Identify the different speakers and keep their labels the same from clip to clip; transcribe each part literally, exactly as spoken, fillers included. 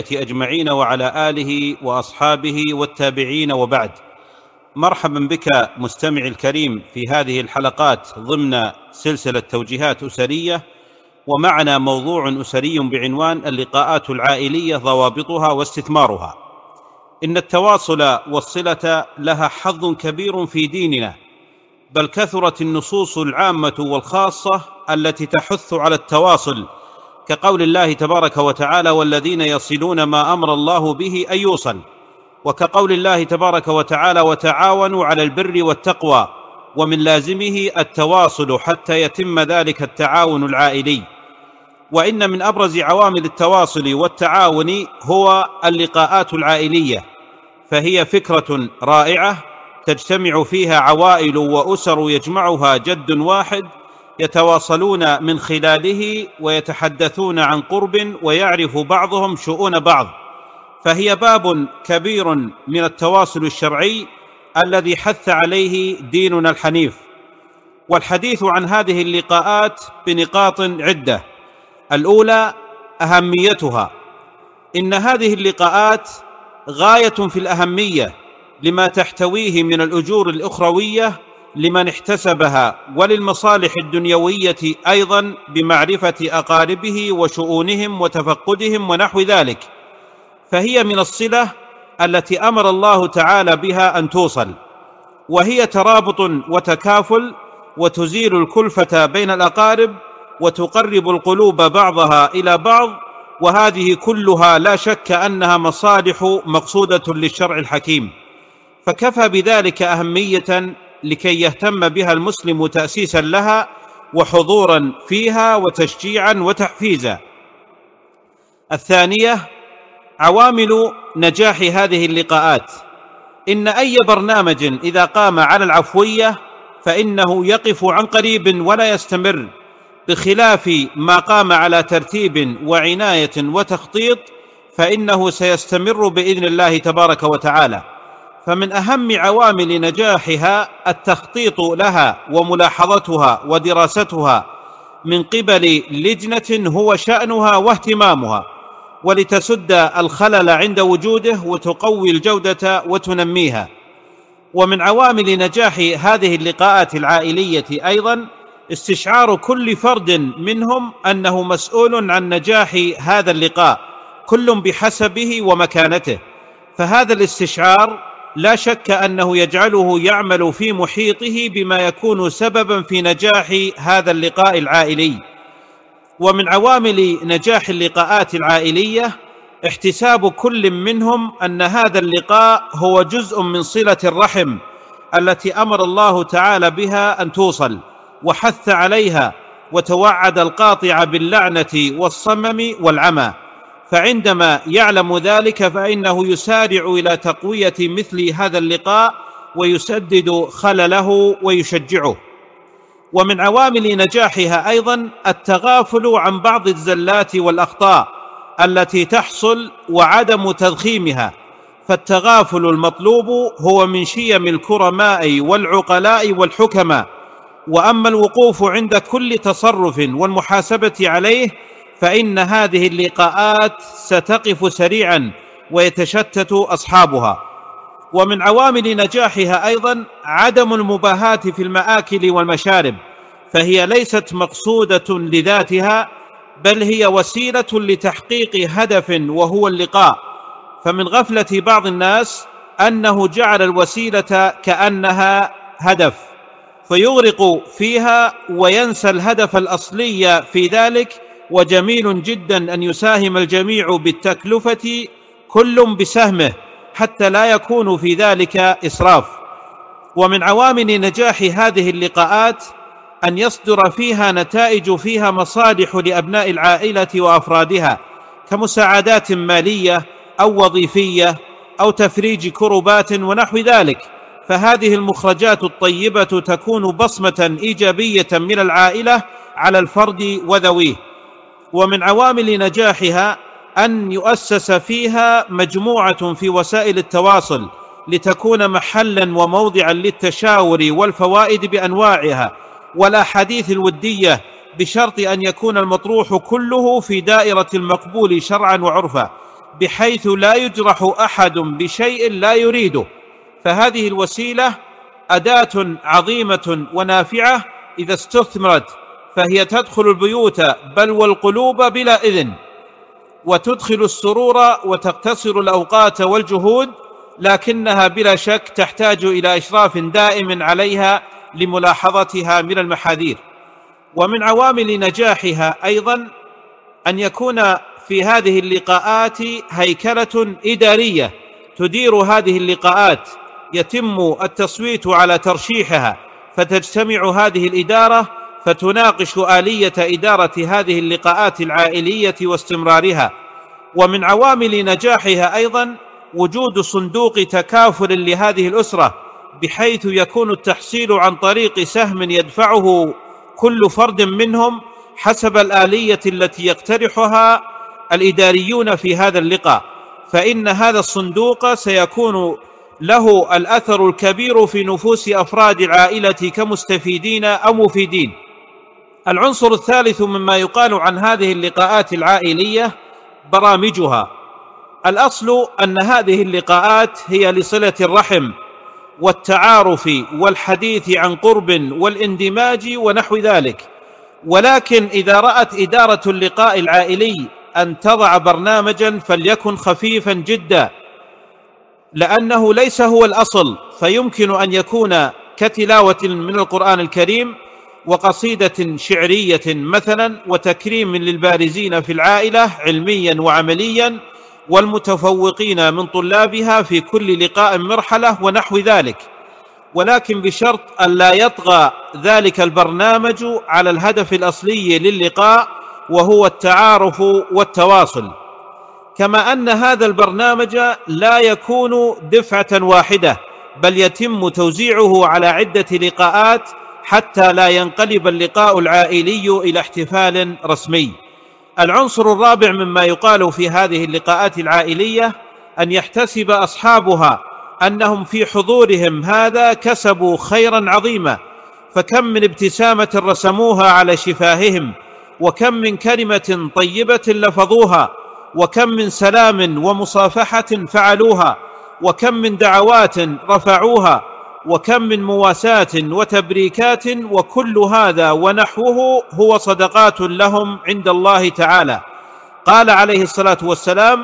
Speaker 1: أجمعين وعلى آله وأصحابه والتابعين، وبعد. مرحبا بك مستمعي الكريم في هذه الحلقات ضمن سلسلة توجيهات أسرية، ومعنا موضوع أسري بعنوان اللقاءات العائلية، ضوابطها واستثمارها. إن التواصل والصلة لها حظ كبير في ديننا، بل كثرت النصوص العامة والخاصة التي تحث على التواصل، كقول الله تبارك وتعالى: والذين يصلون ما أمر الله به أن يوصل، وكقول الله تبارك وتعالى: وتعاونوا على البر والتقوى، ومن لازمه التواصل حتى يتم ذلك التعاون العائلي. وإن من أبرز عوامل التواصل والتعاون هو اللقاءات العائلية، فهي فكرة رائعة تجتمع فيها عوائل وأسر يجمعها جد واحد، يتواصلون من خلاله ويتحدثون عن قرب، ويعرف بعضهم شؤون بعض، فهي باب كبير من التواصل الشرعي الذي حث عليه ديننا الحنيف. والحديث عن هذه اللقاءات بنقاط عدة. الأولى أهميتها. إن هذه اللقاءات غاية في الأهمية لما تحتويه من الأجور الأخروية لمن احتسبها، وللمصالح الدنيوية أيضا بمعرفة أقاربه وشؤونهم وتفقدهم ونحو ذلك، فهي من الصلة التي أمر الله تعالى بها أن توصل، وهي ترابط وتكافل، وتزيل الكلفة بين الأقارب، وتقرب القلوب بعضها إلى بعض، وهذه كلها لا شك أنها مصالح مقصودة للشرع الحكيم، فكفى بذلك أهمية لكي يهتم بها المسلم تأسيسا لها وحضورا فيها وتشجيعا وتحفيزا. الثانية عوامل نجاح هذه اللقاءات. إن أي برنامج إذا قام على العفوية فإنه يقف عن قريب ولا يستمر، بخلاف ما قام على ترتيب وعناية وتخطيط فإنه سيستمر بإذن الله تبارك وتعالى. فمن أهم عوامل نجاحها التخطيط لها وملاحظتها ودراستها من قبل لجنة هو شأنها واهتمامها، ولتسد الخلل عند وجوده وتقوي الجودة وتنميها. ومن عوامل نجاح هذه اللقاءات العائلية أيضا استشعار كل فرد منهم أنه مسؤول عن نجاح هذا اللقاء، كل بحسبه ومكانته، فهذا الاستشعار لا شك أنه يجعله يعمل في محيطه بما يكون سببا في نجاح هذا اللقاء العائلي. ومن عوامل نجاح اللقاءات العائلية احتساب كل منهم أن هذا اللقاء هو جزء من صلة الرحم التي أمر الله تعالى بها أن توصل وحث عليها، وتوعد القاطع باللعنة والصمم والعمى، فعندما يعلم ذلك فإنه يسارع إلى تقوية مثل هذا اللقاء ويسدد خلله ويشجعه. ومن عوامل نجاحها أيضا التغافل عن بعض الزلات والأخطاء التي تحصل وعدم تضخيمها، فالتغافل المطلوب هو من شيم الكرماء والعقلاء والحكماء. وأما الوقوف عند كل تصرف والمحاسبة عليه فإن هذه اللقاءات ستقف سريعا ويتشتت أصحابها. ومن عوامل نجاحها أيضا عدم المباهاة في المآكل والمشارب، فهي ليست مقصودة لذاتها، بل هي وسيلة لتحقيق هدف وهو اللقاء. فمن غفلة بعض الناس أنه جعل الوسيلة كأنها هدف فيغرق فيها وينسى الهدف الأصلي في ذلك. وجميل جدا أن يساهم الجميع بالتكلفة كل بسهمه حتى لا يكون في ذلك إسراف. ومن عوامل نجاح هذه اللقاءات أن يصدر فيها نتائج فيها مصالح لأبناء العائلة وأفرادها، كمساعدات مالية أو وظيفية أو تفريج كربات ونحو ذلك، فهذه المخرجات الطيبة تكون بصمة إيجابية من العائلة على الفرد وذويه. ومن عوامل نجاحها أن يؤسس فيها مجموعة في وسائل التواصل لتكون محلا وموضعا للتشاور والفوائد بأنواعها والأحاديث الودية، بشرط أن يكون المطروح كله في دائرة المقبول شرعا وعرفا، بحيث لا يجرح أحد بشيء لا يريده. فهذه الوسيلة أداة عظيمة ونافعة إذا استثمرت، فهي تدخل البيوت بل والقلوب بلا إذن، وتدخل السرور وتقتصر الأوقات والجهود، لكنها بلا شك تحتاج إلى إشراف دائم عليها لملاحظتها من المحاذير. ومن عوامل نجاحها أيضا أن يكون في هذه اللقاءات هيكلة إدارية تدير هذه اللقاءات، يتم التصويت على ترشيحها، فتجتمع هذه الإدارة فتناقش آلية إدارة هذه اللقاءات العائلية واستمرارها. ومن عوامل نجاحها أيضا وجود صندوق تكافل لهذه الأسرة، بحيث يكون التحصيل عن طريق سهم يدفعه كل فرد منهم حسب الآلية التي يقترحها الإداريون في هذا اللقاء، فإن هذا الصندوق سيكون له الأثر الكبير في نفوس أفراد العائلة كمستفيدين أو مفيدين. العنصر الثالث مما يقال عن هذه اللقاءات العائلية برامجها. الأصل أن هذه اللقاءات هي لصلة الرحم والتعارف والحديث عن قرب والاندماج ونحو ذلك، ولكن إذا رأت إدارة اللقاء العائلي أن تضع برنامجا فليكن خفيفا جدا، لأنه ليس هو الأصل، فيمكن أن يكون كتلاوة من القرآن الكريم وقصيدة شعرية مثلا، وتكريم للبارزين في العائلة علميا وعمليا، والمتفوقين من طلابها في كل لقاء مرحلة ونحو ذلك، ولكن بشرط أن لا يطغى ذلك البرنامج على الهدف الأصلي للقاء، وهو التعارف والتواصل. كما أن هذا البرنامج لا يكون دفعة واحدة، بل يتم توزيعه على عدة لقاءات حتى لا ينقلب اللقاء العائلي إلى احتفال رسمي. العنصر الرابع مما يقال في هذه اللقاءات العائلية أن يحتسب أصحابها أنهم في حضورهم هذا كسبوا خيرا عظيما، فكم من ابتسامة رسموها على شفاههم، وكم من كلمة طيبة لفظوها، وكم من سلام ومصافحة فعلوها، وكم من دعوات رفعوها، وكم من مواساة وتبريكات، وكل هذا ونحوه هو صدقات لهم عند الله تعالى. قال عليه الصلاة والسلام: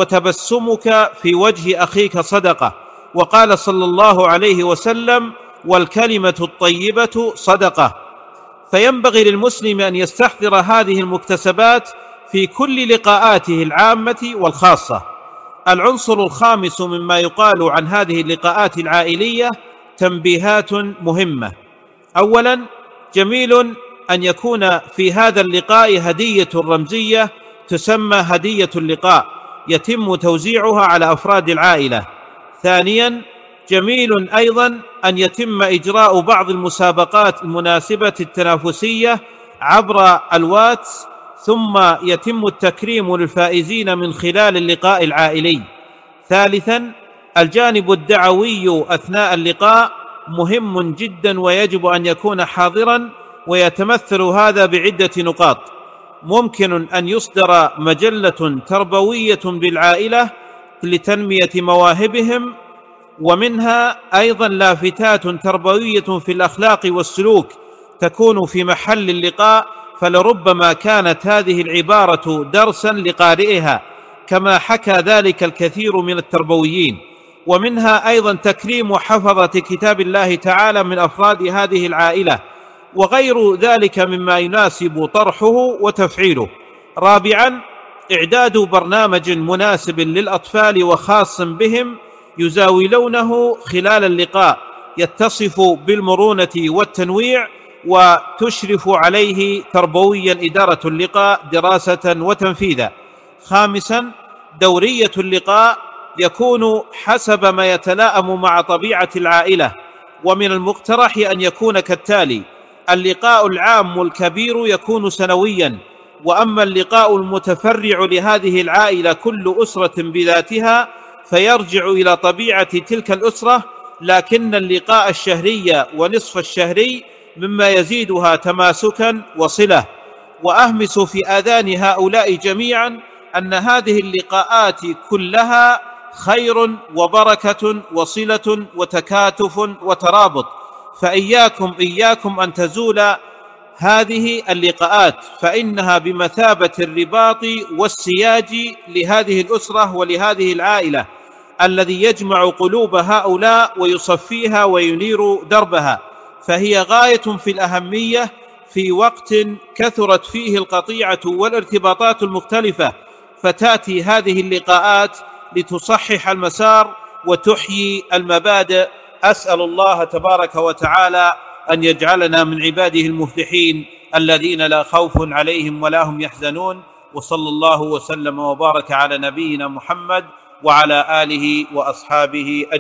Speaker 1: وتبسمك في وجه أخيك صدقة. وقال صلى الله عليه وسلم: والكلمة الطيبة صدقة. فينبغي للمسلم أن يستحضر هذه المكتسبات في كل لقاءاته العامة والخاصة. العنصر الخامس مما يقال عن هذه اللقاءات العائلية تنبيهات مهمة. أولا، جميل أن يكون في هذا اللقاء هدية رمزية تسمى هدية اللقاء، يتم توزيعها على أفراد العائلة. ثانيا، جميل أيضا أن يتم إجراء بعض المسابقات المناسبة التنافسية عبر الواتس، ثم يتم التكريم للفائزين من خلال اللقاء العائلي. ثالثا، الجانب الدعوي أثناء اللقاء مهم جدا ويجب أن يكون حاضرا، ويتمثل هذا بعدة نقاط. ممكن أن يصدر مجلة تربوية بالعائلة لتنمية مواهبهم، ومنها أيضا لافتات تربوية في الأخلاق والسلوك تكون في محل اللقاء، فلربما كانت هذه العبارة درسا لقارئها، كما حكى ذلك الكثير من التربويين. ومنها أيضا تكريم حفظة كتاب الله تعالى من أفراد هذه العائلة، وغير ذلك مما يناسب طرحه وتفعيله. رابعا، إعداد برنامج مناسب للأطفال وخاص بهم يزاولونه خلال اللقاء، يتصف بالمرونة والتنويع، وتشرف عليه تربويا إدارة اللقاء دراسة وتنفيذا. خامسا، دورية اللقاء يكون حسب ما يتلائم مع طبيعة العائلة، ومن المقترح أن يكون كالتالي: اللقاء العام الكبير يكون سنويا، وأما اللقاء المتفرع لهذه العائلة كل أسرة بذاتها فيرجع إلى طبيعة تلك الأسرة، لكن اللقاء الشهري ونصف الشهري مما يزيدها تماسكا وصلة. وأهمس في آذان هؤلاء جميعا أن هذه اللقاءات كلها خير وبركة وصلة وتكاتف وترابط، فإياكم إياكم أن تزول هذه اللقاءات، فإنها بمثابة الرباط والسياج لهذه الأسرة ولهذه العائلة، الذي يجمع قلوب هؤلاء ويصفيها وينير دربها، فهي غاية في الأهمية في وقت كثرت فيه القطيعة والارتباطات المختلفة، فتأتي هذه اللقاءات لتصحح المسار وتحيي المبادئ. أسأل الله تبارك وتعالى أن يجعلنا من عباده المفلحين الذين لا خوف عليهم ولا هم يحزنون. وصلى الله وسلم وبارك على نبينا محمد وعلى آله وأصحابه أجمعين.